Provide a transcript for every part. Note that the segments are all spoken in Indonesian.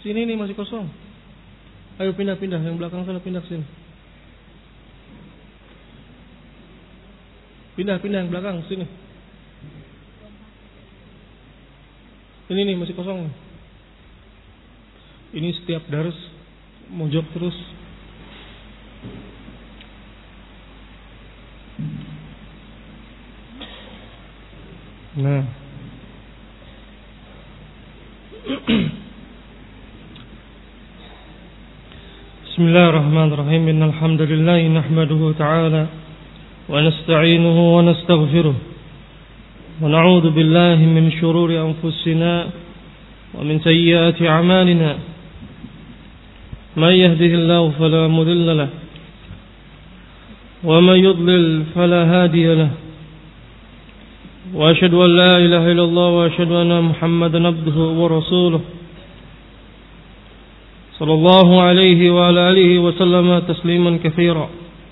Sini nih masih kosong. Ayo pindah-pindah, yang belakang sana pindah sini. Pindah yang belakang sini. Ini nih masih kosong. Ini setiap dars mojok terus. Nah. Bismillahirrahmanirrahim. Innal hamdalillah nahmaduhu ta'ala wa nasta'inuhu wa nastaghfiruh. Wa na'udzu billahi min shururi anfusina wa min sayyiati a'malina. May yahdihillahu fala mudilla lahu wa may yudlil fala hadiya lahu. Wa asyhadu an la ilaha illallah wa asyhadu anna Muhammadan abduhu wa rasuluh. Sallallahu alaihi wa ala alihi wa sallama tasliman katsira.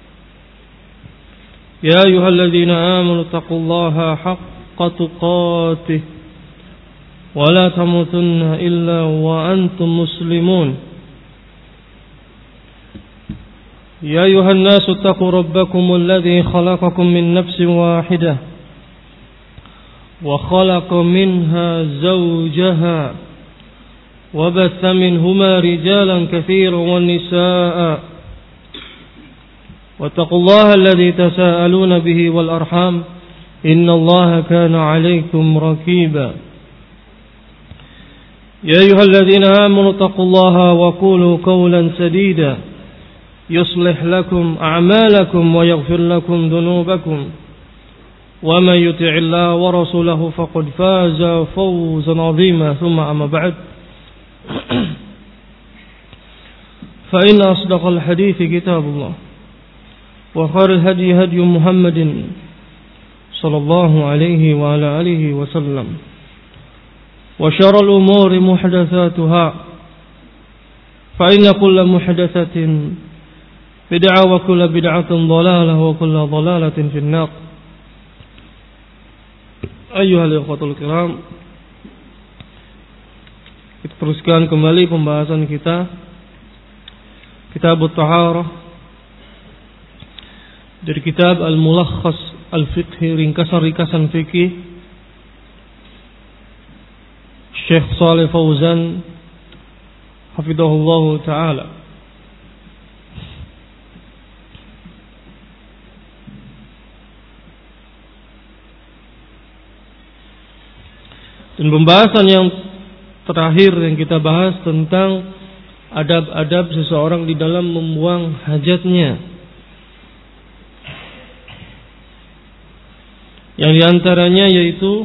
Ya ayyuhalladzina amanu taqullaha haqqa tuqatih wa la tamutunna illa wa antum muslimun. Ya ayyuhan nasu taqu rabbakumul ladzi khalaqakum min nafsin wahidah wa khalaqa minha zawjaha وبث منهما رجالا كثيرا والنساء واتقوا الله الذي تساءلون به والأرحام إن الله كان عليكم رقيبا يا أيها الذين آمنوا اتقوا الله وقولوا قولا سديدا يصلح لكم أعمالكم ويغفر لكم ذنوبكم ومن يطع الله ورسوله فقد فاز فوزا عظيما ثم أما بعد فإن أصدق الحديث كتاب الله وخير الهدي هدي محمد صلى الله عليه وعلى آله وسلم وشر الأمور محدثاتها فإن كل محدثة بدعة وكل بدعة ضلالة وكل ضلالة في النار. أيها الإخوة الكرام, kita teruskan kembali pembahasan kita Kitab At-Taharah dari kitab Al-Mulakhas Al-Fiqhi, ringkasan-ringkasan fikih Syekh Shalih Fauzan hafizahullah taala. Dan pembahasan yang terakhir yang kita bahas tentang adab-adab seseorang di dalam membuang hajatnya. Yang diantaranya yaitu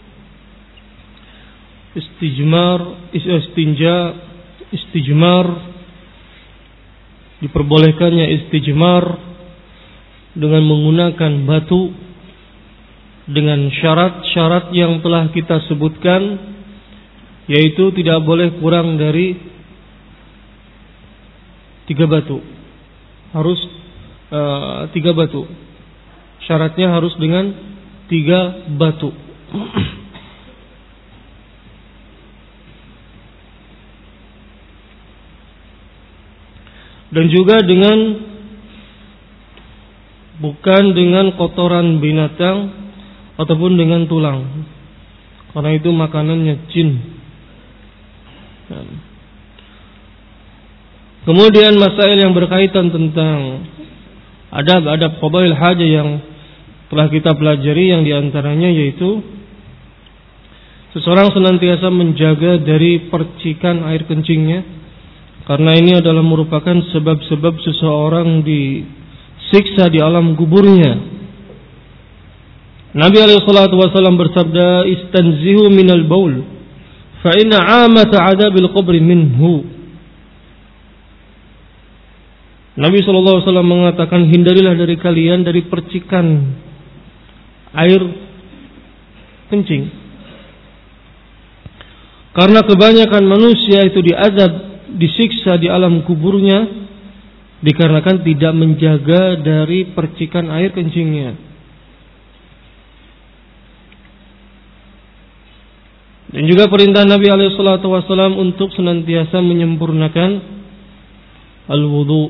istijmar, diperbolehkannya istijmar dengan menggunakan batu dengan syarat-syarat yang telah kita sebutkan, yaitu tidak boleh kurang dari 3 batu. Harus 3 batu. Syaratnya harus dengan 3 batu. Dan juga bukan dengan kotoran binatang ataupun dengan tulang, karena itu makanannya jin. Kemudian masail yang berkaitan tentang adab-adab qadail hajah yang telah kita pelajari, yang diantaranya yaitu seseorang senantiasa menjaga dari percikan air kencingnya, karena ini adalah merupakan sebab-sebab seseorang disiksa di alam kuburnya. Nabi SAW bersabda, "Istanzihu minal baul, fa inna 'amata 'adabil qabri minhu." Nabi SAW mengatakan, hindarilah dari kalian dari percikan air kencing, karena kebanyakan manusia itu disiksa di alam kuburnya dikarenakan tidak menjaga dari percikan air kencingnya. Dan juga perintah Nabi SAW untuk senantiasa menyempurnakan al-wudu,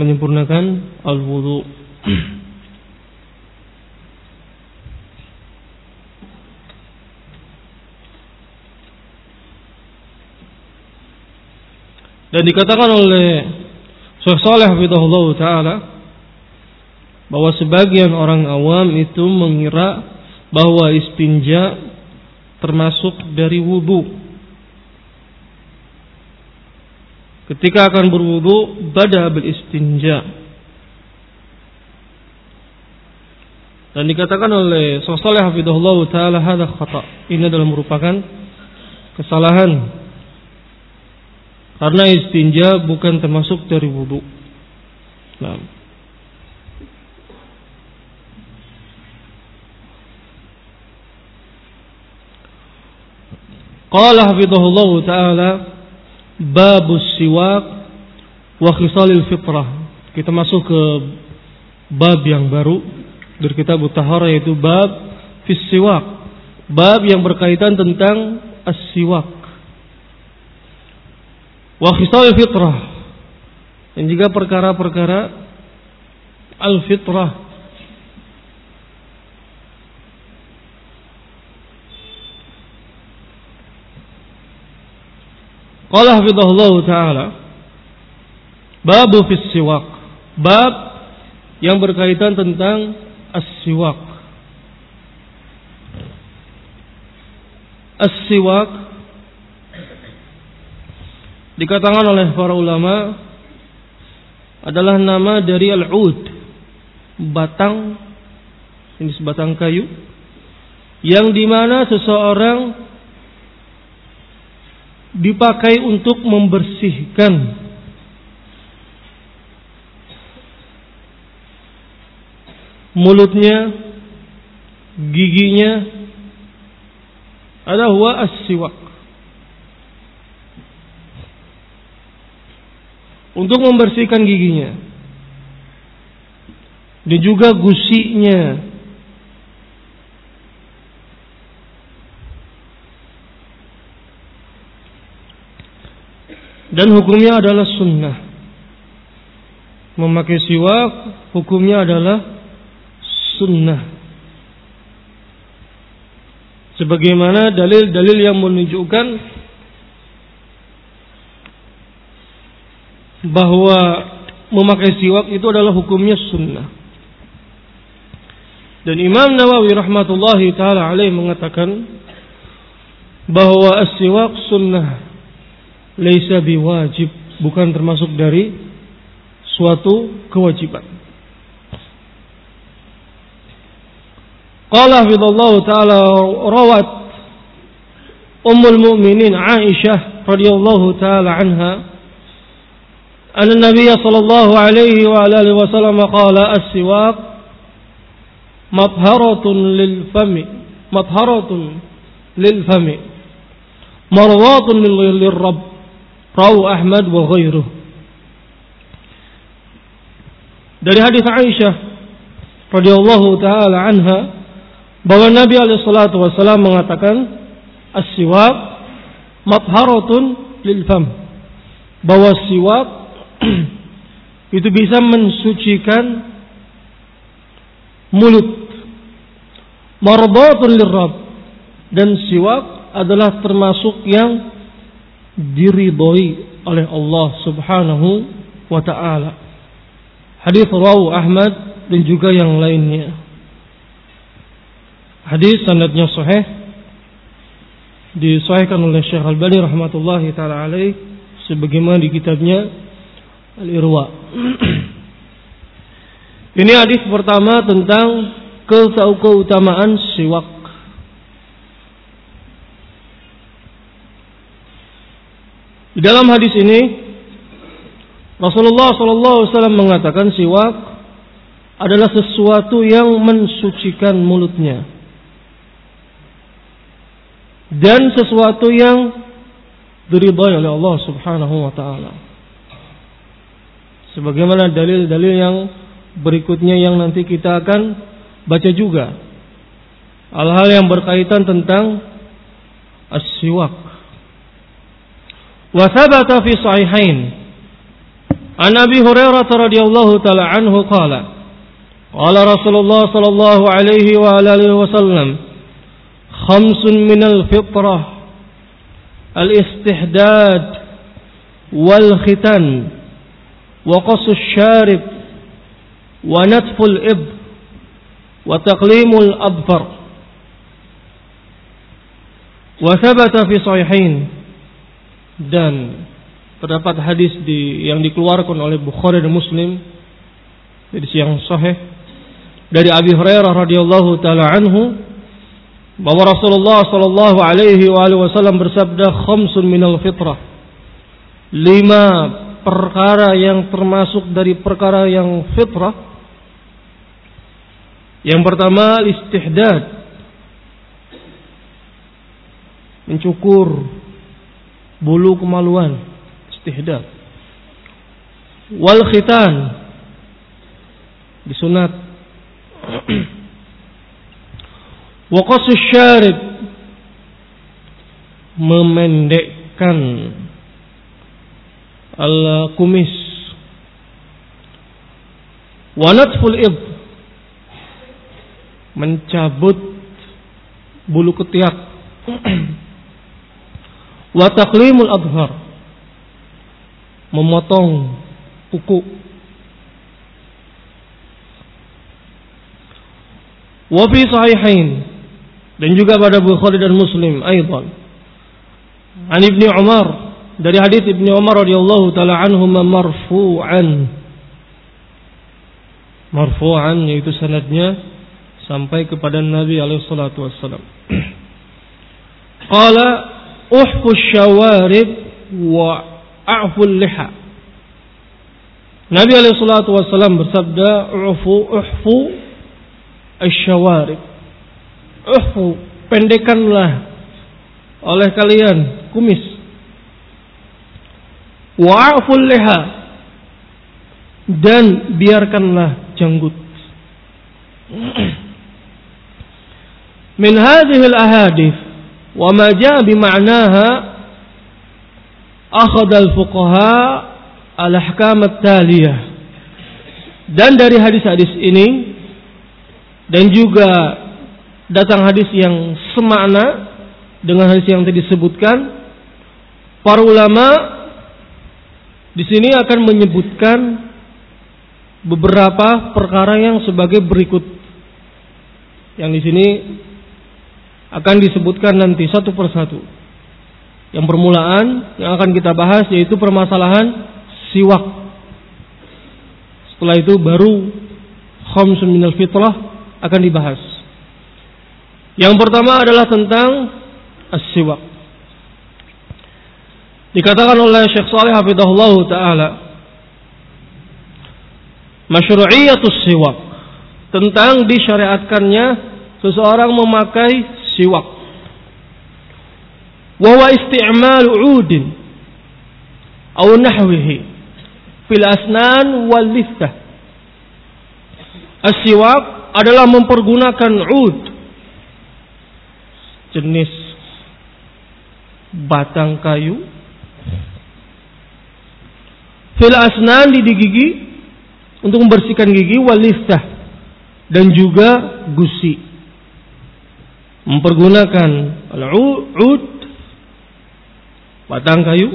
Dan dikatakan oleh Syekh Shalih hafizahullah taala bahwa sebagian orang awam itu mengira bahwa istinja termasuk dari wudu. Ketika akan berwudu, bada bil istinja. Dan dikatakan oleh Syekh Shalih hafizahullah taala hadza khata. Ini adalah merupakan kesalahan. Karena istinja bukan termasuk dari wudu. Nah. Qala hafizahullah ta'ala babus siwak wa khisalil fitrah. Kita masuk ke bab yang baru dari kitab Taharah, yaitu bab fis siwak. Bab yang berkaitan tentang as-siwak. Wa khisalil fitrah. Dan juga perkara-perkara al-fitrah. Qala hafizahullah ta'ala babu fis siwak, bab yang berkaitan tentang as-siwak. As-siwak dikatakan oleh para ulama adalah nama dari al-ud, batang, jenis batang kayu yang dimana seseorang dipakai untuk membersihkan mulutnya, giginya. Ada huwa as-siwak, untuk membersihkan giginya dan juga gusinya. Dan hukumnya adalah sunnah. Memakai siwak hukumnya adalah sunnah. Sebagaimana dalil-dalil yang menunjukkan bahwa memakai siwak itu adalah hukumnya sunnah. Dan Imam Nawawi rahmatullahi ta'ala alaih mengatakan bahwa as-siwak sunnah, laisa biwajib, bukan termasuk dari suatu kewajiban. Qala hafizallahu ta'ala rawat Ummul Mu'minin Aisyah radhiyallahu ta'ala anha anna Nabiy sallallahu alaihi wa alihi wasallam qala as-siwak matharatun lil fami marwatun lil rabb. Rawu Ahmad wa ghairuh. Dari hadis Aisyah radhiyallahu taala anha bahwa Nabi alaihi salatu wasallam mengatakan as-siwak matharatun lil fam, bahwa siwak itu bisa mensucikan mulut. Mardatun lirrabb, dan siwak adalah termasuk yang diridhoi oleh Allah Subhanahu wa ta'ala. Hadis rawahu Ahmad dan juga yang lainnya. Hadis sanadnya sahih, disahihkan oleh Syekh Al-Albani rahmatullahi taala alaih sebagaimana di kitabnya Al-Irwa. Ini hadis pertama tentang keutamaan siwak. Di dalam hadis ini Rasulullah SAW mengatakan siwak adalah sesuatu yang mensucikan mulutnya dan sesuatu yang diridhai oleh Allah Subhanahu wa ta'ala. Sebagaimana dalil-dalil yang berikutnya yang nanti kita akan baca juga. Hal-hal yang berkaitan tentang as-siwak. Wa thabata fi sahihain an Abi Hurairah radhiyallahu ta'ala anhu qala qala Rasulullah sallallahu alaihi wa alihi wasallam khamsun minal fitrah al-istihdad wal khitan wa qasus syarib wa natful ib wa taqlimul adfar. Wa thabata fi sahihain, dan terdapat hadis yang dikeluarkan oleh Bukhari dan Muslim dari yang sahih dari Abi Hurairah radhiyallahu taala anhu bahwa Rasulullah sallallahu alaihi wasallam bersabda khamsun minal fitrah, 5 perkara yang termasuk dari perkara yang fitrah. Yang pertama istihdad, mencukur bulu kemaluan, istihdad. Wal khitan, disunat. Wa qasus syarib, memendekkan al-kumis. Wa natful ib, mencabut bulu ketiak. Wa taqlimul adhar, memotong kuku. Wa fi sahihain, dan juga pada Bukhari dan Muslim aidan an Ibnu Umar, dari hadis Ibnu Umar radhiyallahu taala anhu marfu'an, yaitu sanadnya sampai kepada Nabi alaihi salatu wassalam. Qala uhfu syawarib wa a'ful liha. Nabi alaihi salatu wassalam bersabda uhfu asyawarib. Uhfu, pendekkanlah oleh kalian kumis. Wa a'ful liha, dan biarkanlah janggut. Min hadhihi al-ahadith wa ma jaa bi ma'naha akhadha al-fuqaha al-ahkam at-taliyah. Dan dari hadis-hadis ini dan juga datang hadis yang semakna dengan hadis yang tadi disebutkan, para ulama di sini akan menyebutkan beberapa perkara yang sebagai berikut. Yang di sini akan disebutkan nanti satu persatu. Yang permulaan yang akan kita bahas yaitu permasalahan siwak. Setelah itu baru khamsun minal fitrah akan dibahas. Yang pertama adalah tentang as-siwak. Dikatakan oleh Syekh Shalih hafizahullah taala, masyru'iyatus siwak, tentang disyariatkannya seseorang memakai siwak. Wa huwa isti'mal 'udin aw nahwihi fil asnan wal liftah. As-siwak adalah mempergunakan 'ud, jenis batang kayu, fil asnan, di gigi untuk membersihkan gigi, wal liftah, dan juga gusi. Mempergunakan al-'ud, batang kayu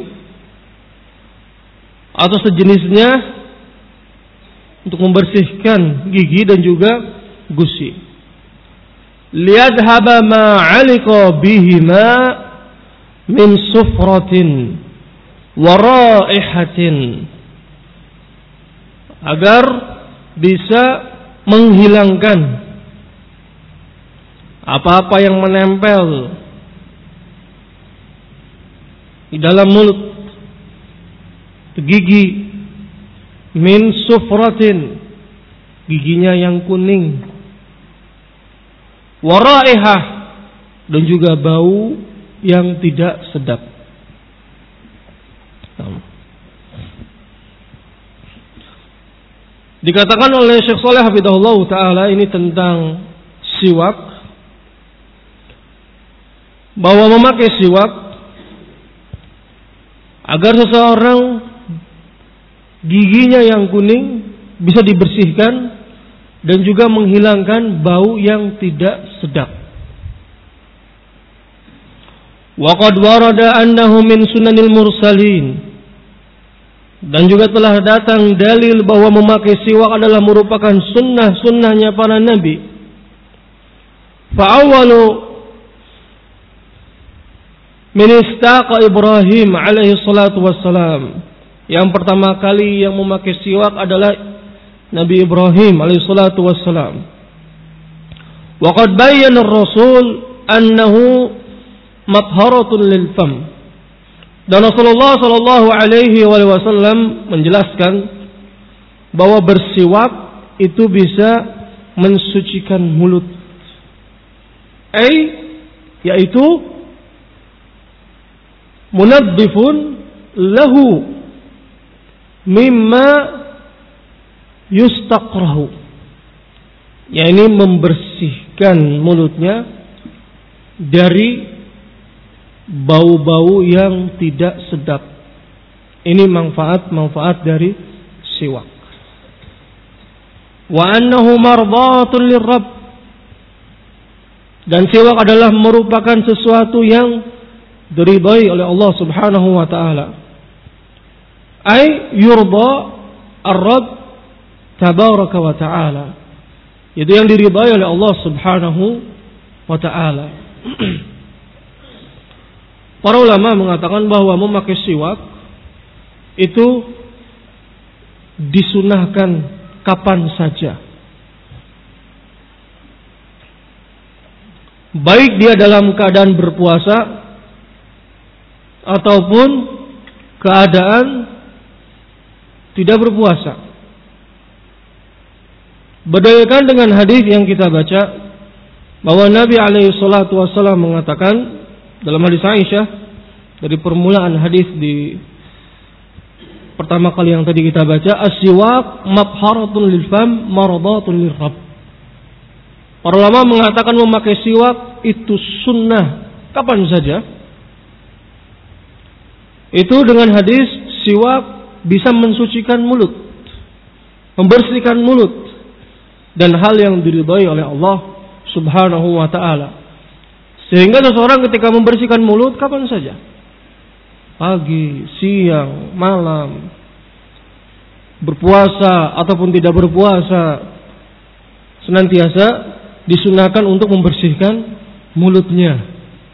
atau sejenisnya untuk membersihkan gigi dan juga gusi. Liyadhaba ma 'aliqa bihima min sufratin wa raihatin, agar bisa menghilangkan apa-apa yang menempel di dalam mulut, gigi, min sufratin, giginya yang kuning, wa raihah, dan juga bau yang tidak sedap. Dikatakan oleh Syekh Shalih hafizahullah taala ini tentang siwak. bahwa memakai siwak agar seseorang giginya yang kuning bisa dibersihkan dan juga menghilangkan bau yang tidak sedap. Wa qad warada annahu min sunanil mursalin, dan juga telah datang dalil bahwa memakai siwak adalah merupakan sunnahnya para nabi. Fa awwalu min istaqa Ibrahim alaihi salatu wassalam, yang pertama kali yang memakai siwak adalah Nabi Ibrahim alaihi salatu wassalam. Wa qad bayyana ar-rasul annahu matharatun lil fam, dan Rasulullah sallallahu alaihi wasallam menjelaskan bahwa bersiwak itu bisa mensucikan mulut, yaitu munaddifun lahu mimma yustaqrahu, yakni membersihkan mulutnya dari bau-bau yang tidak sedap. Ini manfaat dari siwak. Wa annahu mardatun lirrabb, dan siwak adalah merupakan sesuatu yang diridai oleh Allah Subhanahu wa taala. Ay yurda ar-rabb tabaraka wa taala, itu yang diridai oleh Allah Subhanahu wa taala. Para ulama mengatakan bahwa memakai siwak itu disunahkan kapan saja, baik dia dalam keadaan berpuasa ataupun keadaan tidak berpuasa. Berdasarkan dengan hadis yang kita baca bahwa Nabi alaihi salatu wasallam mengatakan dalam hadis Aisyah, dari permulaan hadis di pertama kali yang tadi kita baca, as-siwak mabharatun lil fam mardatun lirrabb. Para ulama mengatakan memakai siwak itu sunnah kapan saja. Itu dengan hadis siwak bisa mensucikan mulut, membersihkan mulut, dan hal yang diridhai oleh Allah Subhanahu wa taala. Sehingga seseorang ketika membersihkan mulut kapan saja, pagi, siang, malam, berpuasa ataupun tidak berpuasa, senantiasa disunahkan untuk membersihkan mulutnya.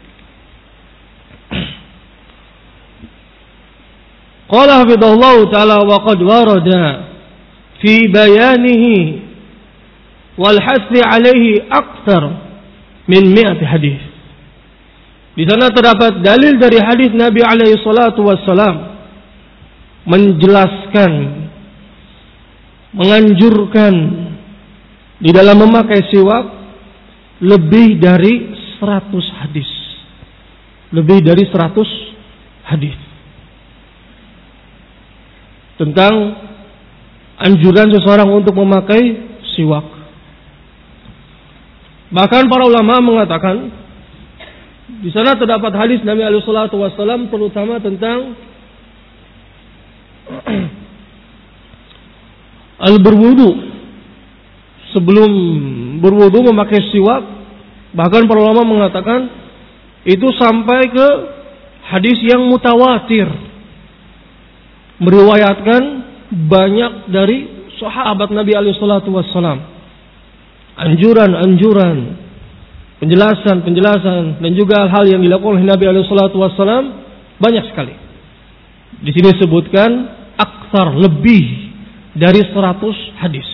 Qala hafidhallahu ta'ala wa qad warada fi bayanihi wal hasbi alaihi akthar min 100 hadis. Di sana terdapat dalil dari hadis Nabi alaihi salatu wassalam menjelaskan, menganjurkan di dalam memakai siwak lebih dari 100 hadis. Lebih dari 100 hadis tentang anjuran seseorang untuk memakai siwak. Bahkan para ulama mengatakan di sana terdapat hadis Nabi alaihi salatu wasallam terutama tentang al-berwudu. Sebelum berwudu memakai siwak, bahkan para ulama mengatakan itu sampai ke hadis yang mutawatir, meriwayatkan banyak dari sahabat Nabi alaihi salatu wasallam. Anjuran-anjuran, penjelasan-penjelasan, dan juga hal yang dilakukan oleh Nabi alaihi salatu wasallam banyak sekali. Di sini disebutkan aktsar, lebih dari 100 hadis.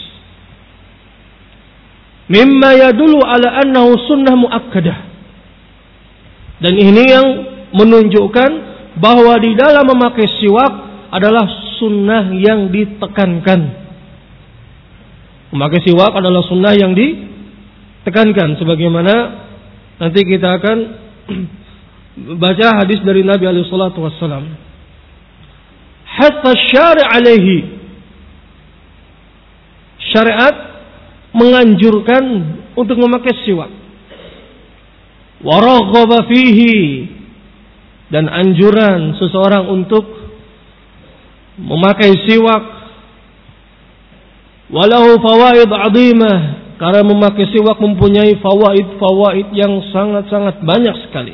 Mimma yadullu ala annahu sunnah muakkadah. Dan ini yang menunjukkan bahwa di dalam memakai siwak adalah sunnah yang ditekankan. Memakai siwak adalah sunnah yang ditekankan, sebagaimana nanti kita akan baca hadis dari Nabi alaihi salatu wassalam. Hatta syari' alaihi, syariat menganjurkan untuk memakai siwak. wa raghaba fihi, dan anjuran seseorang untuk memakai siwak, walahu fawaid 'azimah, karena memakai siwak mempunyai fawaid yang sangat-sangat banyak sekali.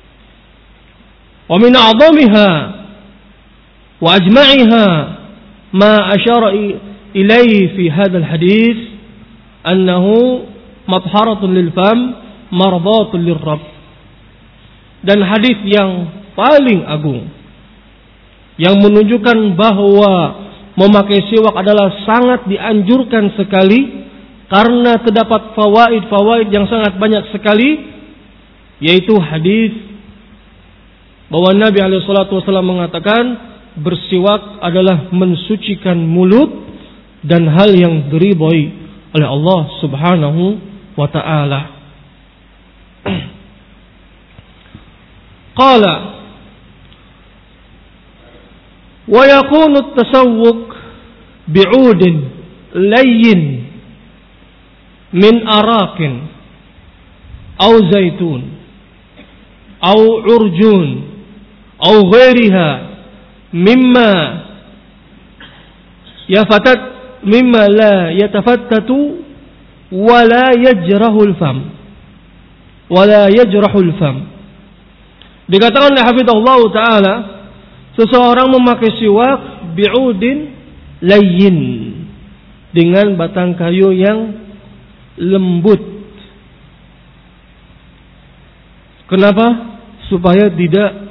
Wa min a'zamiha wa ajma'iha ma asyara ilaihi fi hadzal hadits annahu matharatun lil fam mardatun lirrabb. Dan hadis yang paling agung yang menunjukkan bahwa memakai siwak adalah sangat dianjurkan sekali karena terdapat fawaid yang sangat banyak sekali, yaitu hadis bahwa Nabi SAW mengatakan bersiwak adalah mensucikan mulut dan hal yang diridhai oleh Allah Subhanahu wa ta'ala. Qala wa yakunu at-tasawwuk bi'udin layyin min arakin aw zaitun aw urjun aw ghairiha mimma la yatafattatu wa la yajrahu al-fam. Dikatakan oleh hafizahullah ta'ala, seseorang memakai siwak bi'udin layyin, dengan batang kayu yang lembut. Kenapa? Supaya tidak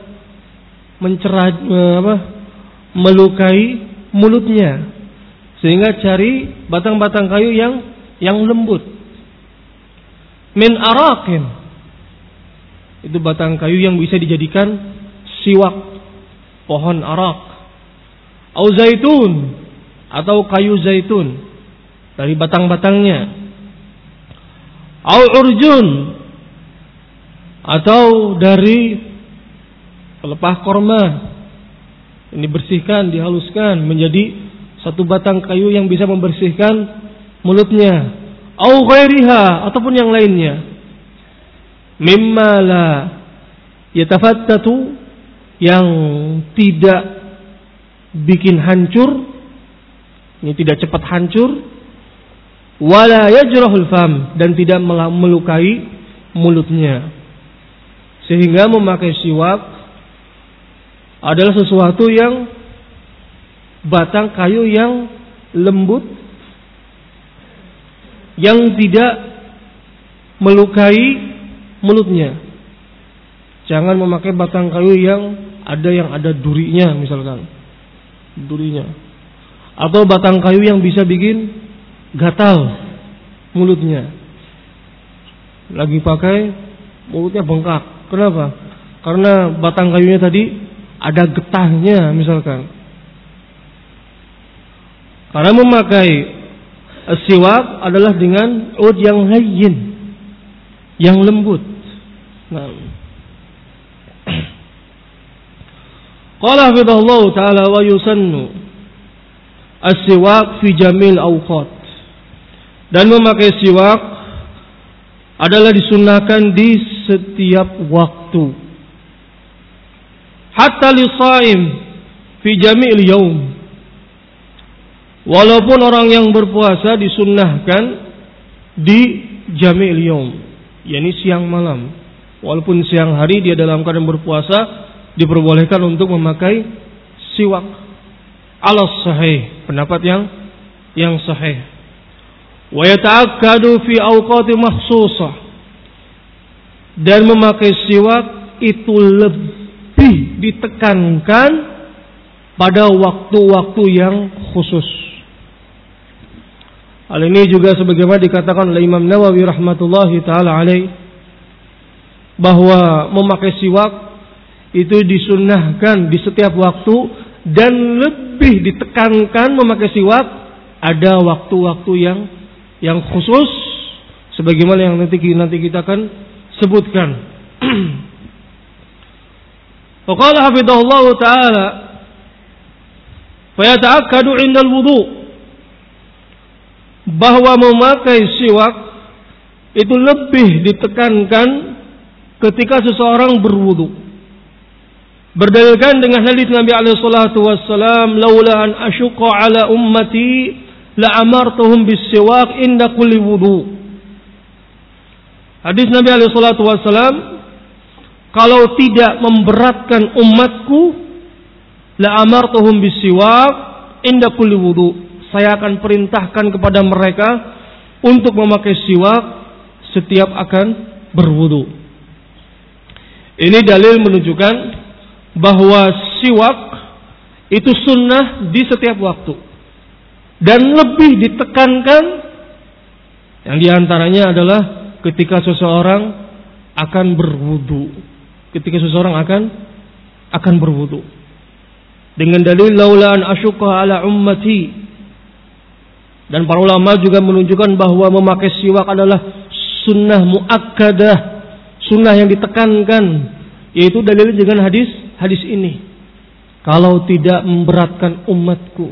melukai mulutnya. Sehingga cari batang-batang kayu yang lembut. Min arakin, itu batang kayu yang bisa dijadikan siwak, pohon arak. Au zaitun, atau kayu zaitun dari batang-batangnya. Au urjun, atau dari pelepah korma. Ini bersihkan, dihaluskan menjadi satu batang kayu yang bisa membersihkan mulutnya. Au ghairiha, ataupun yang lainnya. Mimma la yatafattatu, yang tidak bikin hancur, ini tidak cepat hancur, wala yajrahul fam, dan tidak melukai mulutnya. Sehingga memakai siwak adalah sesuatu yang batang kayu yang lembut, yang tidak melukai mulutnya. Jangan memakai batang kayu yang ada durinya, misalkan durinya, atau batang kayu yang bisa bikin gatal mulutnya. Lagi pakai mulutnya bengkak. Kenapa? Karena batang kayunya tadi ada getahnya, misalkan. Karena memakai siwak adalah dengan ud yang hayyin, yang lembut. Nah, qala hafidhahullah ta'ala wa yusannu as-siwak fi jamil awqat, dan memakai siwak adalah disunnahkan di setiap waktu. Hatta li-shaim fi jamil yaum, walaupun orang yang berpuasa disunnahkan di jamil yaum, yakni siang malam. Walaupun siang hari dia dalam keadaan berpuasa, diperbolehkan untuk memakai siwak. Ala sahih, pendapat yang sahih. Wa yata'akkadu fi awqati makhsusah, dan memakai siwak itu lebih ditekankan pada waktu-waktu yang khusus. Hal ini juga sebagaimana dikatakan oleh Imam Nawawi rahmatullahi ta'ala alaih, bahwa memakai siwak itu disunnahkan di setiap waktu, dan lebih ditekankan memakai siwak ada waktu-waktu yang khusus, sebagaimana yang nanti kita akan sebutkan. Faqala hafidhahullah ta'ala fa yata'akkadu 'inda al-wudu, bahwa memakai siwak itu lebih ditekankan ketika seseorang berwudu. Berdalilkan dengan hadis Nabi alaihi salatu wassalam, "Laula an asyqa ala ummati la amartuhum bis-siwak inda kulli wudu." Hadis Nabi alaihi salatu wassalam, kalau tidak memberatkan umatku, la amartuhum bis-siwak inda kulli wudu. Saya akan perintahkan kepada mereka untuk memakai siwak setiap akan berwudu. Ini dalil menunjukkan bahwa siwak itu sunnah di setiap waktu. Dan lebih ditekankan yang diantaranya adalah ketika seseorang akan berwudu. Ketika seseorang akan berwudu. Dengan dalil laula an asyqa ala ummati. Dan para ulama juga menunjukkan bahwa memakai siwak adalah sunnah muakkadah, sunnah yang ditekankan, yaitu dalil dengan hadis ini. Kalau tidak memberatkan umatku.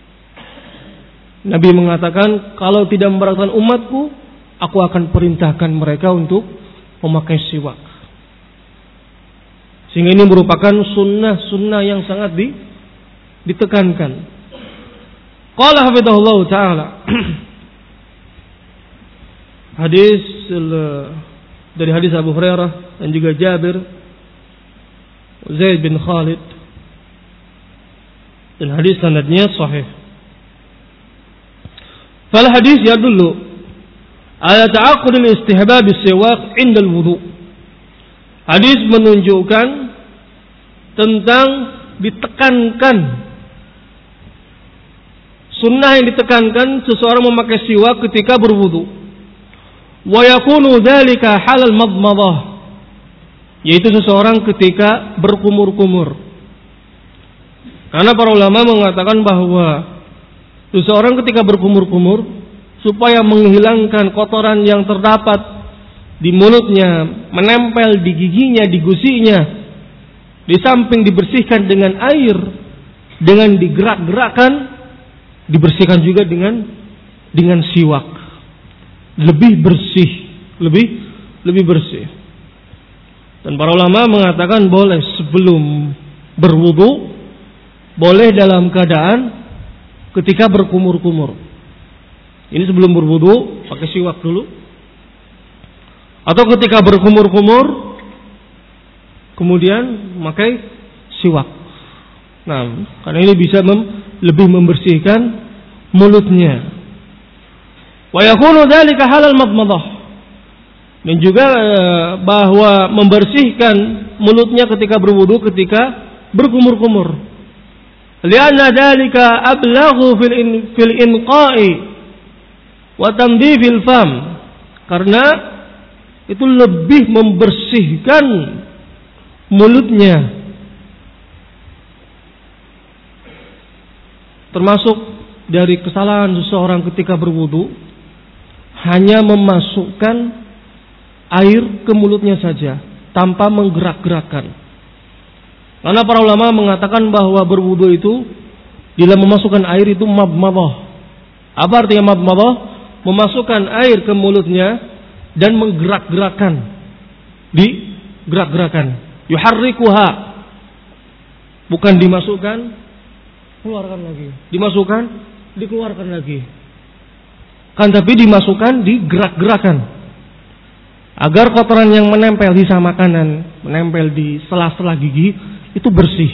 Nabi mengatakan, kalau tidak memberatkan umatku, aku akan perintahkan mereka untuk memakai siwak. Sehingga ini merupakan sunnah yang sangat ditekankan. Qala hafidhahullah ta'ala. Hadis dari hadis Abu Hurairah dan juga Jabir, Zaid bin Khalid, dan hadis sanadnya sahih. Fal hadis yadullu ala ta'aqqud al-istihbab as-siwak 'inda al-wudu. Hadis menunjukkan tentang ditekankan, sunnah yang ditekankan seseorang memakai siwak ketika berwudu. Wa yakunu dzalika halal madmadah, yaitu seseorang ketika berkumur-kumur. Karena para ulama mengatakan bahwa seseorang ketika berkumur-kumur, supaya menghilangkan kotoran yang terdapat di mulutnya, menempel di giginya, di gusinya, di samping dibersihkan dengan air, dengan digerak-gerakkan, dibersihkan juga dengan siwak. Lebih bersih, lebih bersih. Dan para ulama mengatakan boleh sebelum berwudu, boleh dalam keadaan ketika berkumur-kumur. Ini sebelum berwudu pakai siwak dulu. Atau ketika berkumur-kumur kemudian memakai siwak. Nah, karena ini bisa lebih membersihkan mulutnya. Wa yakunu dzalika halal madmadah. Dan juga bahwa membersihkan mulutnya ketika berwudu, ketika berkumur-kumur. Lianna dzalika ablaghu fil inqa'i wa tandzifil fam. Karena itu lebih membersihkan mulutnya. Termasuk dari kesalahan seseorang ketika berwudu, hanya memasukkan air ke mulutnya saja tanpa menggerak-gerakkan. Karena para ulama mengatakan bahwa berwudu itu bila memasukkan air itu madmadah. Apa artinya madmadah? Memasukkan air ke mulutnya dan menggerak-gerakkan. Digerak-gerakkan. Yuharrikuha. Bukan dimasukkan, keluarkan lagi. Dimasukkan, dikeluarkan lagi. Kan tapi dimasukkan, digerak-gerakan. Agar kotoran yang menempel di sisa makanan, menempel di sela-sela gigi, itu bersih.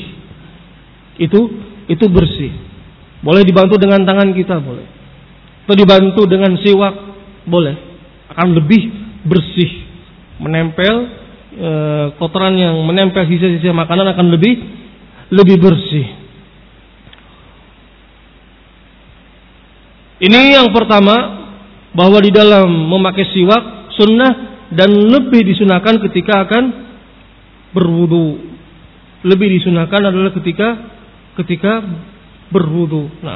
Itu bersih. Boleh dibantu dengan tangan kita, boleh. Atau dibantu dengan siwak, boleh. Akan lebih bersih. Menempel, kotoran yang menempel sisa-sisa makanan akan lebih bersih. Ini yang pertama, bahwa di dalam memakai siwak sunnah dan lebih disunahkan ketika akan berwudu. Lebih disunahkan adalah ketika berwudu. Nah,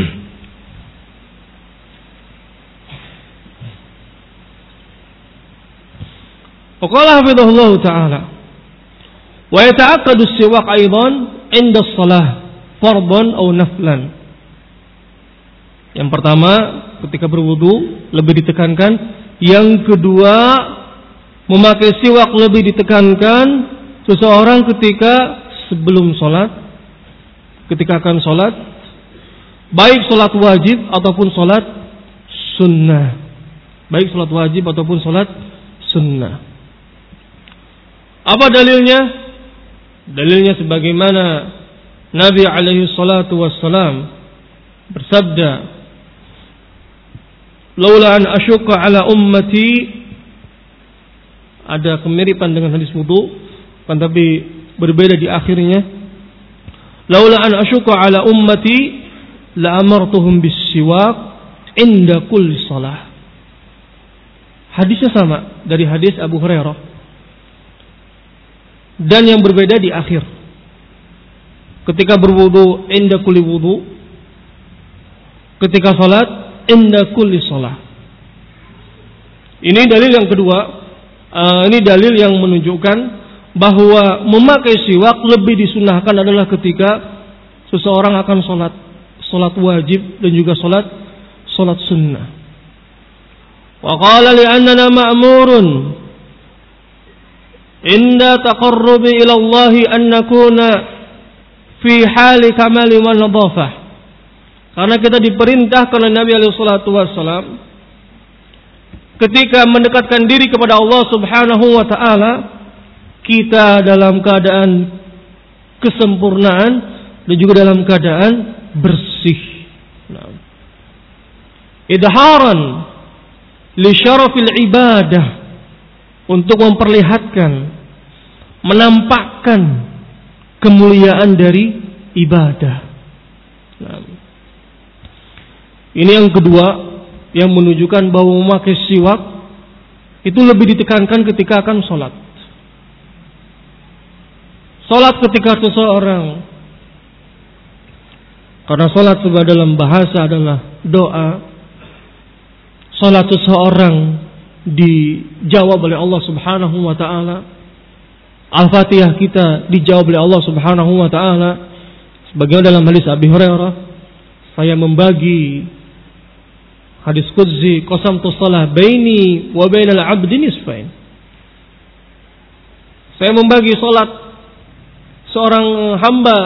Qala hafidhahullah ta'ala wa yata'aqqadu as-siwak aidan 'inda as-shalah fardhan aw naflan. Yang pertama ketika berwudu lebih ditekankan, yang kedua memakai siwak lebih ditekankan seseorang ketika sebelum sholat, ketika akan sholat, baik sholat wajib ataupun sholat sunnah. Baik sholat wajib ataupun sholat sunnah. Apa dalilnya? Dalilnya sebagaimana Nabi alaihi salatu wassalam bersabda, "Laula an asyqa ala ummati." Ada kemiripan dengan hadis wudu, kan tapi berbeda di akhirnya. "Laula an asyqa ala ummati la amartuhum bis-siwak inda kulli shalah." Hadisnya sama dari hadis Abu Hurairah. Dan yang berbeda di akhir. Ketika berwudu inda kulli wudu, ketika salat inda kulli shalah. Ini dalil yang kedua. Ini dalil yang menunjukkan bahwa memakai siwak lebih disunahkan adalah ketika seseorang akan salat wajib dan juga salat sunnah. Wa qala li'annana ma'murun inda taqarrubi ila Allah an nakuna fi hali kamali wa nadhafah. Karena kita diperintahkan oleh Nabi alaihi salatu wasallam ketika mendekatkan diri kepada Allah Subhanahu wa taala, kita dalam keadaan kesempurnaan dan juga dalam keadaan bersih. Idharan li syarafil ibadah, untuk memperlihatkan, menampakkan kemuliaan dari ibadah. Ini yang kedua yang menunjukkan bahwa memakai siwak itu lebih ditekankan ketika akan sholat. Sholat ketika seseorang, karena sholat sebagai dalam bahasa adalah doa. Sholat seseorang dijawab oleh Allah Subhanahu wa taala. Al-Fatihah kita dijawab oleh Allah Subhanahu wa taala. Sebagaimana dalam hadis Abi Hurairah, saya membagi hadis qudsi, qasamtu shalah baini wa bainal 'abdi nisfain. Saya membagi salat seorang hamba,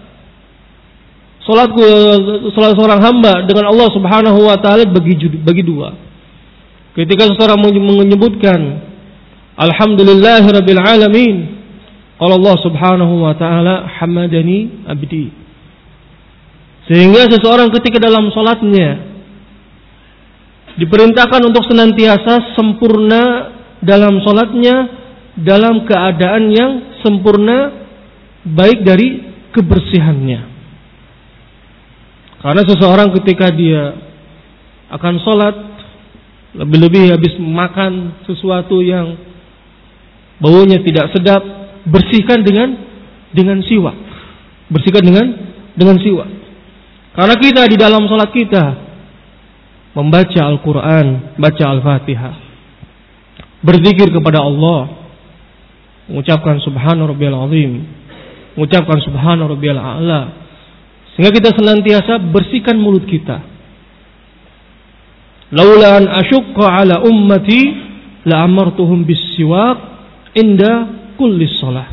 salat seorang hamba dengan Allah Subhanahu wa taala bagi dua. Ketika seseorang menyebutkan alhamdulillahirabbil alamin, qala Allah Subhanahu wa taala hamadani abdi. Sehingga seseorang ketika dalam salatnya diperintahkan untuk senantiasa sempurna dalam salatnya, dalam keadaan yang sempurna, baik dari kebersihannya. Karena seseorang ketika dia akan salat, lebih-lebih habis makan sesuatu yang baunya tidak sedap, bersihkan dengan siwak. Bersihkan dengan siwak. Karena kita di dalam salat kita membaca Al-Quran, baca Al-Fatihah, berzikir kepada Allah, mengucapkan Subhana Rabbiyal Azim, mengucapkan Subhana Rabbiyal A'la, sehingga kita senantiasa bersihkan mulut kita. Laula an asyqa ala ummati la amartuhum bis-siwak inda kulli shalah.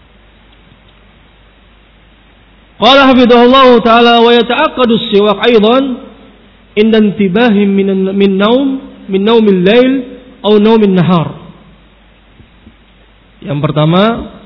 Qala hafidhahullah ta'ala wa yata'aqqadu as-siwak aidan inda intibahim min naumil lail atau naumin nahar. Yang pertama,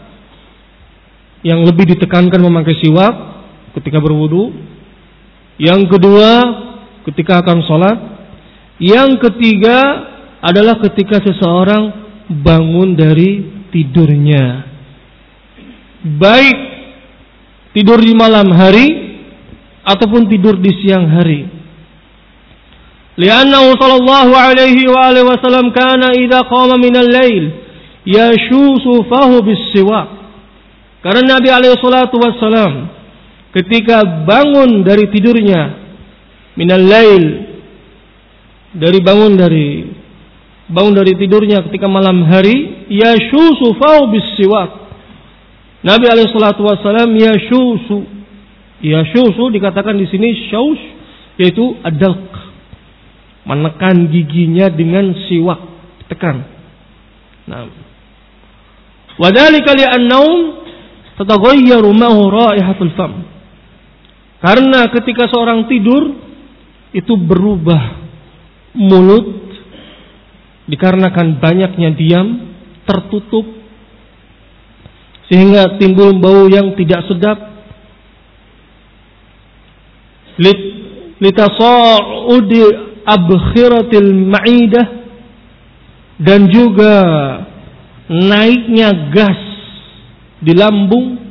yang lebih ditekankan memakai siwak ketika berwudu. Yang kedua, ketika akan sholat. Yang ketiga adalah ketika seseorang bangun dari tidurnya, baik tidur di malam hari ataupun tidur di siang hari. Li'annahu sallallahu alaihi wa alihi wasallam kana idza qama minal lail yashusu fahu bis-siwak. Karena Nabi alaihi salatu wasallam ketika bangun dari tidurnya, minal lail, bangun dari tidurnya ketika malam hari, yashusu fahu bis-siwak. Nabi alaihi salatu wasallam yashusu dikatakan di sini syaus, yaitu adalq, menekan giginya dengan siwak, tekan. Nah, Wa dzalika li'annahum tataghayyaru ma'hu raihatul fam. Karena ketika seorang tidur itu berubah mulut dikarenakan banyaknya diam, tertutup, sehingga timbul bau yang tidak sedap. Litasa'udi abkhiratil ma'idah, dan juga naiknya gas di lambung.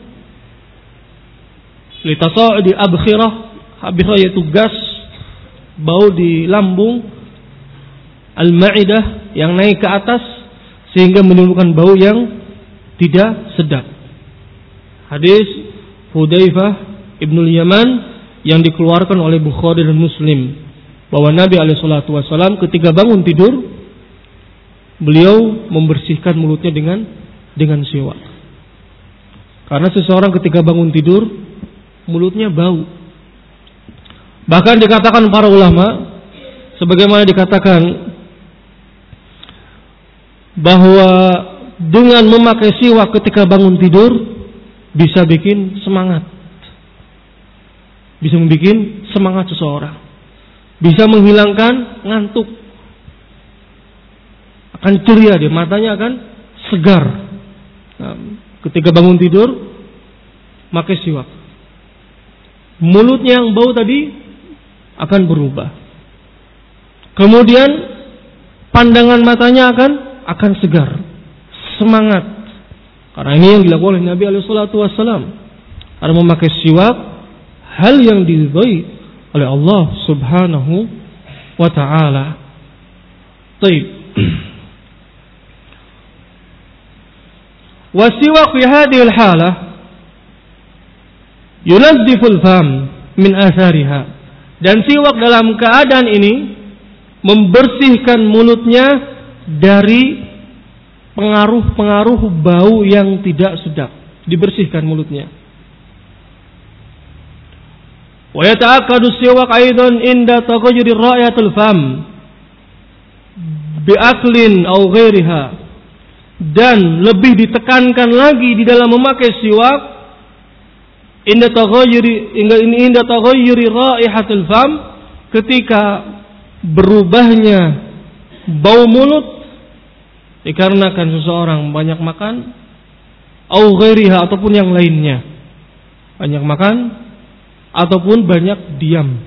Litasa'udi abkhirah, abkhirah yaitu gas, bau di lambung, al-ma'idah yang naik ke atas sehingga menimbulkan bau yang tidak sedap. Hadis Hudzaifah Ibnul Yaman yang dikeluarkan oleh Bukhari dan Muslim, bahwa Nabi SAW ketika bangun tidur beliau membersihkan mulutnya dengan siwak. Karena seseorang ketika bangun tidur mulutnya bau. Bahkan dikatakan para ulama, sebagaimana dikatakan bahwa dengan memakai siwak ketika bangun tidur bisa bikin semangat, bisa membuat semangat seseorang, bisa menghilangkan ngantuk, akan ceria dia, matanya akan segar. Nah, ketika bangun tidur pakai siwak, mulutnya yang bau tadi akan berubah. Kemudian pandangan matanya akan segar, semangat. Karena ini yang dilakukan oleh Nabi SAW. Karena memakai siwak hal yang diridhai oleh Allah Subhanahu wa ta'ala. Baik. Wasiwak fi hadhihi al-halah yunazzifu al-fam min athariha. Dan siwak dalam keadaan ini membersihkan mulutnya dari pengaruh-pengaruh bau yang tidak sedap. Dibersihkan mulutnya. Wa yata'akkadu siwak aidan inda taghayyuri ra'iyatul fam bi aklin aw ghairiha. Dan lebih ditekankan lagi di dalam memakai siwak inda taghayyuri raihatul fam, ketika berubahnya bau mulut dikarenakan seseorang banyak makan, au ghairiha, ataupun yang lainnya, banyak makan ataupun banyak diam,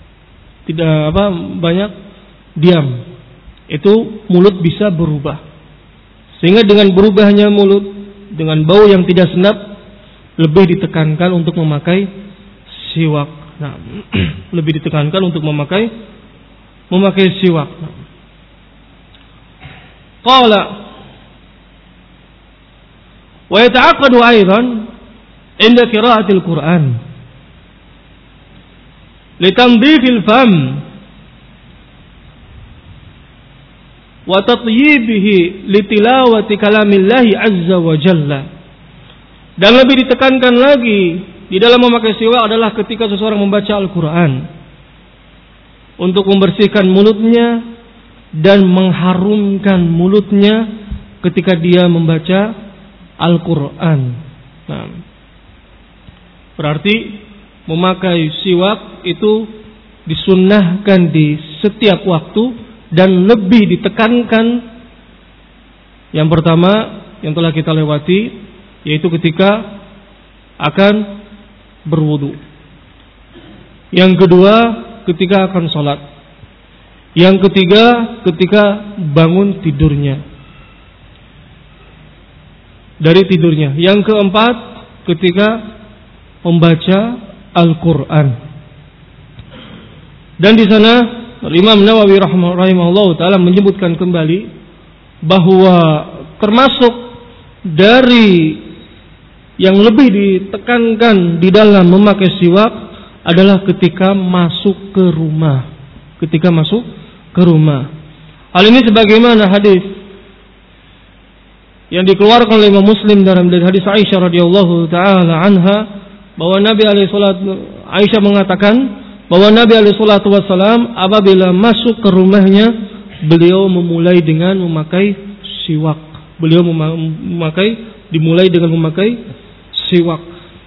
banyak diam, itu mulut bisa berubah. Sehingga dengan berubahnya mulut dengan bau yang tidak sedap lebih ditekankan untuk memakai siwak. Nah, lebih ditekankan untuk memakai siwak. Qala wa yata'aqqadu aidan inda qira'atil Qur'an litandhifil fam wa tatyibihi litilawati kalamillahi azza wa jalla. Dan lebih ditekankan lagi di dalam memakai siwak adalah ketika seseorang membaca Al-Quran, untuk membersihkan mulutnya dan mengharumkan mulutnya ketika dia membaca Al-Quran. Nah, berarti memakai siwak itu disunnahkan di setiap waktu dan lebih ditekankan. Yang pertama yang telah kita lewati, yaitu ketika akan berwudu. Yang kedua ketika akan sholat. Yang ketiga ketika bangun tidurnya, dari tidurnya. Yang keempat ketika membaca Al-Quran. Dan di sana Imam Nawawi rahimahullah ta'ala menyebutkan kembali bahwa termasuk dari yang lebih ditekankan di dalam memakai siwak adalah ketika masuk ke rumah. Ketika masuk ke rumah. Hal ini sebagaimana hadis yang dikeluarkan oleh Imam Muslim dalam hadis Aisyah radhiyallahu taala anha, bahwa Aisyah mengatakan bahwa Nabi alaihi salatu wasallam apabila masuk ke rumahnya, beliau memulai dengan memakai siwak. Beliau memakai dimulai dengan memakai siwak.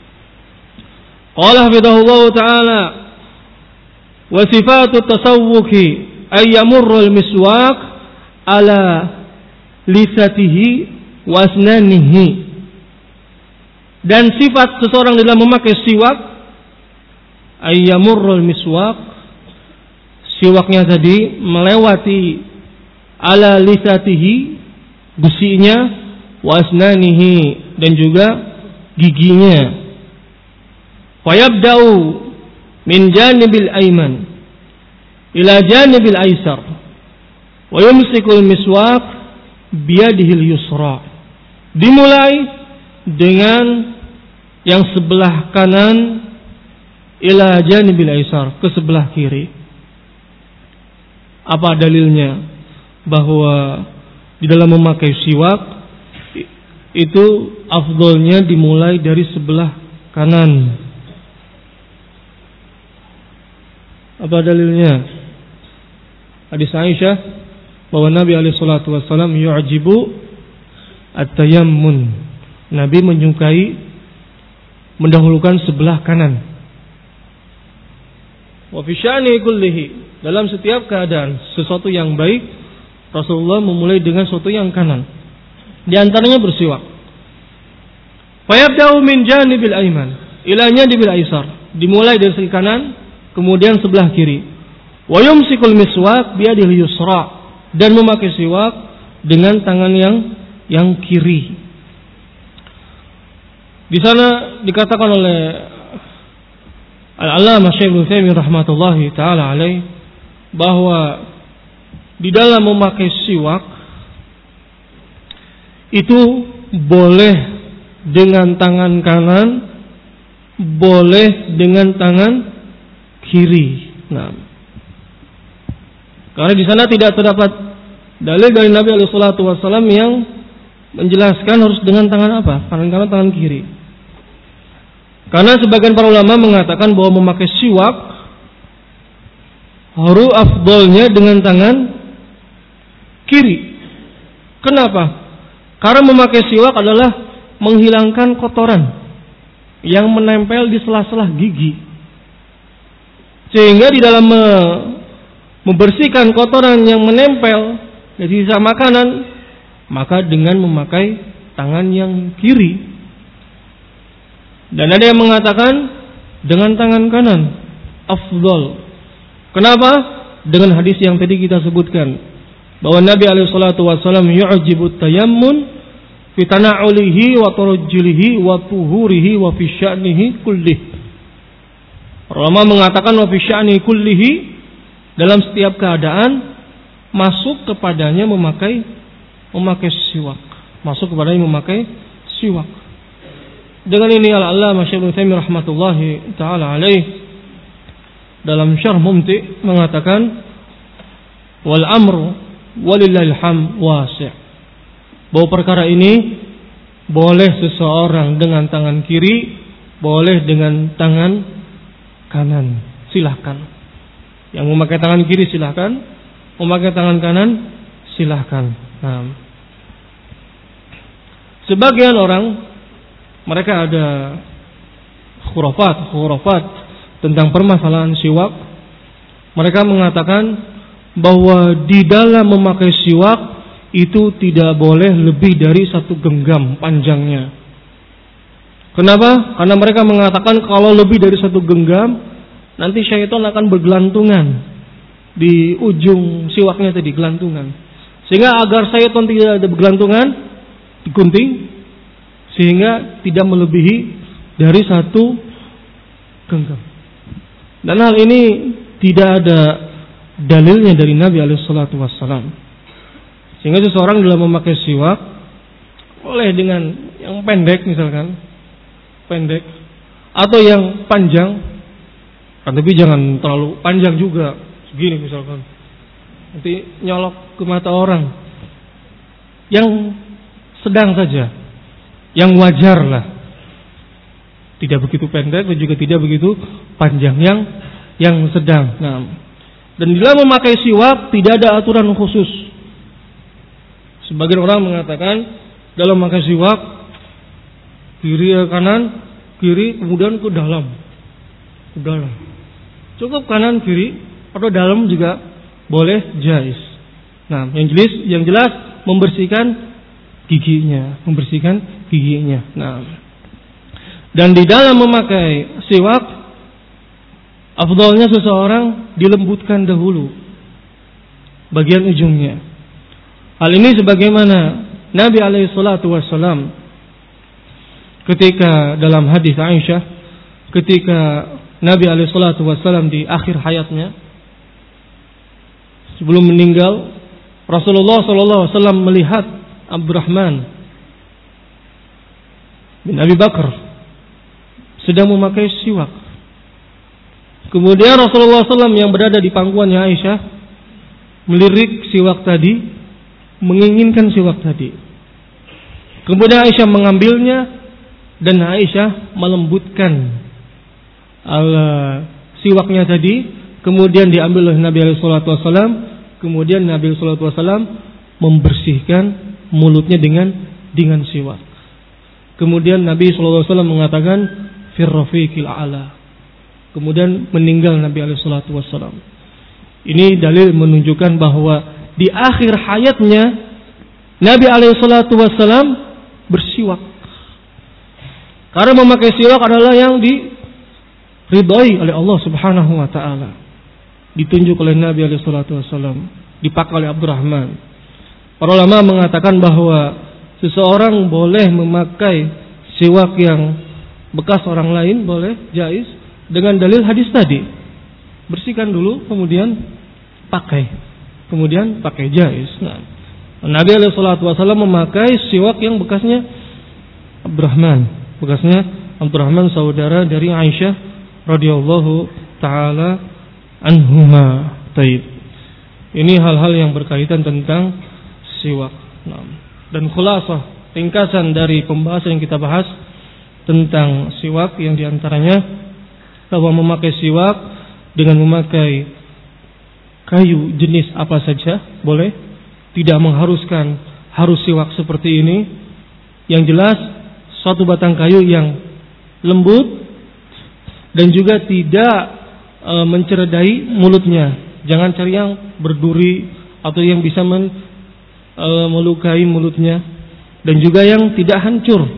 Qala hafidhahullah ta'ala wa sifatu tasawwuki ay yamurru al-miswak ala lisatihi wa asnanihi. Dan sifat seseorang dalam memakai siwak ay yamurru al-miswak, siwaknya tadi melewati ala lisatihi, gusinya, wa asnanihi, dan juga giginya. Fayabda'u min janibil ayman ila janibil aysar wa yumsikul miswak biyadihil yusra. Dimulai dengan yang sebelah kanan ila janibil aysar, ke sebelah kiri. Apa dalilnya? Bahwa di dalam memakai siwak itu afdolnya dimulai dari sebelah kanan. Apa dalilnya? Hadis Aisyah bahwa Nabi alaihi salatu wasallam yu'jibu at-tayammun. Nabi menyukai mendahulukan sebelah kanan. Wa fi sya'ni kullihi, dalam setiap keadaan sesuatu yang baik Rasulullah memulai dengan sesuatu yang kanan. Di antaranya bersiwak. Fa yabda'u min janibil ayman ila janibil aysar. Dimulai dari sisi kanan, kemudian sebelah kiri. Wa yumsikul miswak biyadil yusra, dan memakai siwak dengan tangan yang kiri. Di sana dikatakan oleh Al-Allamah Syekh Ibnu Utsaimin rahmatullahi taala alaih bahwa di dalam memakai siwak itu boleh dengan tangan kanan, boleh dengan tangan kiri. Nah, karena di sana tidak terdapat dalil dari Nabi alaihi salatu wasallam yang menjelaskan harus dengan tangan apa? Tangan kanan, tangan kiri. Karena sebagian para ulama mengatakan bahwa memakai siwak harus afdolnya dengan tangan kiri. Kenapa? Karena memakai siwak adalah menghilangkan kotoran yang menempel di sela-sela gigi. Sehingga di dalam membersihkan kotoran yang menempel di sisa makanan, maka dengan memakai tangan yang kiri. Dan ada yang mengatakan dengan tangan kanan afdal. Kenapa? Dengan hadis yang tadi kita sebutkan bahwa Nabi alaihi salatu wasallam yu'jibu tayammun fi tana'ulihi wa tarajjulihi wa tuhurihi wa fi sya'nihi kullih. Ulama mengatakan wa fi sya'nihi kullihi, dalam setiap keadaan masuk kepadanya memakai siwak. Masuk kepadanya memakai siwak. Dengan ini Al-Allamah Syekh Ibnu Utsaimin rahmatullahi taala alaih dalam Syarh Mumti' mengatakan wal amru walillahil hamd wasi'. Bahwa perkara ini boleh seseorang dengan tangan kiri, boleh dengan tangan kanan. Silahkan. Yang memakai tangan kiri silahkan, memakai tangan kanan silahkan. Nah, sebagian orang mereka ada khurafat tentang permasalahan siwak. Mereka mengatakan bahwa di dalam memakai siwak itu tidak boleh lebih dari 1 genggam panjangnya. Kenapa? Karena mereka mengatakan kalau lebih dari 1 genggam nanti syaitan akan bergelantungan di ujung siwaknya tadi, gelantungan. Sehingga agar syaitan tidak ada bergelantungan, digunting sehingga tidak melebihi dari 1 genggam. Dan hal ini tidak ada dalilnya dari Nabi alaihi salatu wassalam. Sehingga seseorang dalam memakai siwak boleh dengan yang pendek misalkan, pendek atau yang panjang, tapi jangan terlalu panjang juga, segini misalkan, nanti nyolok ke mata orang. Yang sedang saja, yang wajar lah, tidak begitu pendek dan juga tidak begitu panjang, yang sedang. Nah, dan dalam memakai siwak tidak ada aturan khusus. Sebagian orang mengatakan dalam memakai siwak Kiri kanan, kiri kemudian ke dalam. Ke dalam. Cukup kanan kiri atau dalam juga boleh, jais. Nah, yang jelas membersihkan giginya. Nah, dan di dalam memakai siwak, afdhalnya seseorang dilembutkan dahulu bagian ujungnya. Hal ini sebagaimana Nabi alaihi salatu wassalam ketika dalam hadis Aisyah, ketika Nabi alaihi salatu wassalam di akhir hayatnya sebelum meninggal, Rasulullah sallallahu alaihi wasallam melihat Abdurrahman bin Abi Bakar sedang memakai siwak. Kemudian Rasulullah SAW yang berada di pangkuannya Aisyah melirik siwak tadi, menginginkan siwak tadi. Kemudian Aisyah mengambilnya dan Aisyah melembutkan siwaknya tadi. Kemudian diambil oleh Nabi SAW. Kemudian Nabi SAW membersihkan mulutnya dengan siwak. Kemudian Nabi SAW mengatakan firrafiqil a'la. Kemudian meninggal Nabi SAW. Ini dalil menunjukkan bahwa di akhir hayatnya Nabi SAW bersiwak. Karena memakai siwak adalah yang diridhai oleh Allah Subhanahu wa taala. Ditunjuk oleh Nabi SAW, dipakai oleh Abdurrahman. Para ulama mengatakan bahwa seseorang boleh memakai siwak yang bekas orang lain, boleh, jais, dengan dalil hadis tadi. Bersihkan dulu, kemudian pakai jais. Nah, Nabi SAW memakai siwak yang bekasnya Abdurrahman, saudara dari Aisyah radhiyallahu taala anhuma. Taib. Ini hal-hal yang berkaitan tentang siwak. Nah, dan khulasah, ringkasan dari pembahasan yang kita bahas tentang siwak yang diantaranya bahwa memakai siwak dengan memakai kayu jenis apa saja boleh, tidak mengharuskan harus siwak seperti ini. Yang jelas suatu batang kayu yang lembut dan juga tidak menceradai mulutnya. Jangan cari yang berduri atau yang bisa melukai mulutnya, dan juga yang tidak hancur,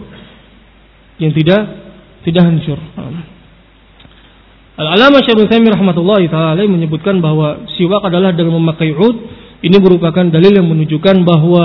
Al-Allamah Syekh Ibnu Taimiyah rahmatullahi taala menyebutkan bahwa siwak adalah dengan memakai ud. Ini merupakan dalil yang menunjukkan bahwa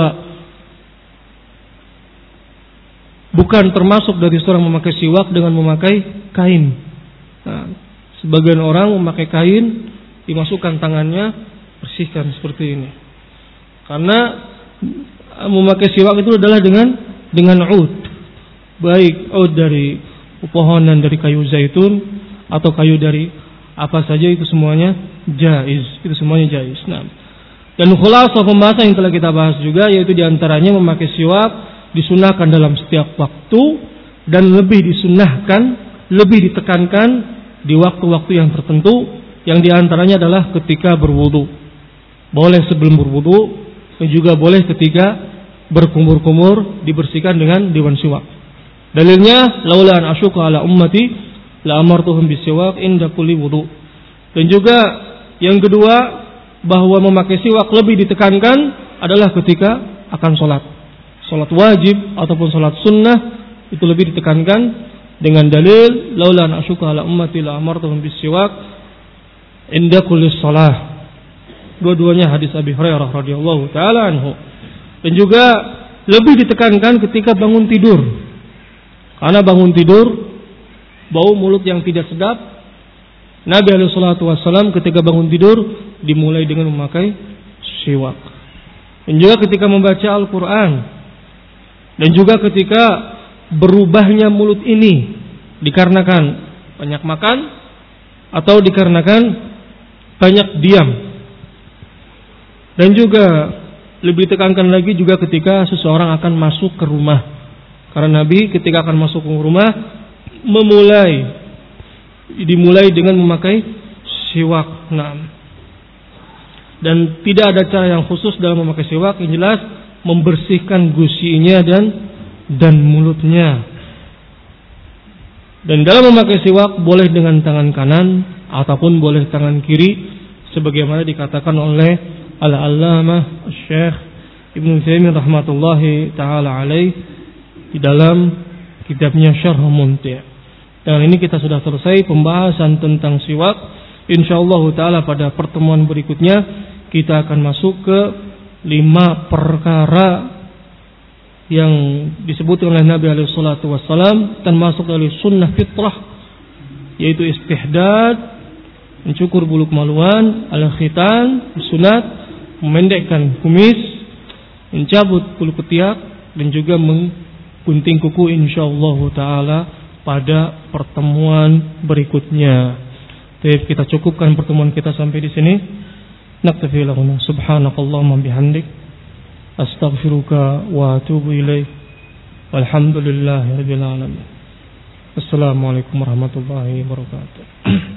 bukan termasuk dari seorang memakai siwak dengan memakai kain. Nah, sebagian orang memakai kain, dimasukkan tangannya, bersihkan seperti ini. Karena memakai siwak itu adalah dengan ud. Baik ud dari pepohonan dari kayu zaitun atau kayu dari apa saja, itu semuanya jaiz. Nah, dan khulasah pembahasan yang telah kita bahas juga, yaitu diantaranya memakai siwak disunahkan dalam setiap waktu, dan lebih ditekankan di waktu-waktu yang tertentu, yang diantaranya adalah ketika berwudu. Boleh sebelum berwudu, dan juga boleh ketika berkumur-kumur, dibersihkan dengan dewan siwak. Dalilnya, laula an asyqa ala ummati la amartuhum bisiwak inda kulli wudu. Dan juga yang kedua, bahwa memakai siwak lebih ditekankan adalah ketika akan sholat wajib ataupun sholat sunnah, itu lebih ditekankan dengan dalil laula an asyqa ala ummati la amartuhum bisiwak inda kulli shalah. Dua-duanya hadis Abi Hurairah radhiyallahu taala anhu. Dan juga lebih ditekankan ketika bangun tidur, karena bangun tidur bau mulut yang tidak sedap. Nabi SAW ketika bangun tidur dimulai dengan memakai siwak. Dan juga ketika membaca Al-Quran, dan juga ketika berubahnya mulut ini dikarenakan banyak makan atau dikarenakan banyak diam. Dan juga lebih ditekankan lagi juga ketika seseorang akan masuk ke rumah, karena Nabi ketika akan masuk ke rumah dimulai dengan memakai siwak. Nah, dan tidak ada cara yang khusus dalam memakai siwak, yang jelas membersihkan gusinya dan mulutnya. Dan dalam memakai siwak boleh dengan tangan kanan ataupun boleh tangan kiri, sebagaimana dikatakan oleh Al-Allamah Syekh Ibnu Utsaimin rahmatullahi taala alaih di dalam kitabnya Syarh Mumti'. Dan ini kita sudah selesai pembahasan tentang siwak. Insyaallah taala pada pertemuan berikutnya kita akan masuk ke 5 perkara yang disebut oleh Nabi alaihi salatu wassalam termasuk dari sunnah fitrah, yaitu istihdad, mencukur bulu kemaluan, al-khitan, sunat, memendekkan kumis, mencabut bulu ketiak, dan juga menggunting kuku, insyaallah taala pada pertemuan berikutnya. Jadi kita cukupkan pertemuan kita sampai di sini. Naktafi lahuna subhanakallahumma bihamdik astaghfiruka wa atubu ilaik. Walhamdulillahirabbil alamin. Assalamualaikum warahmatullahi wabarakatuh.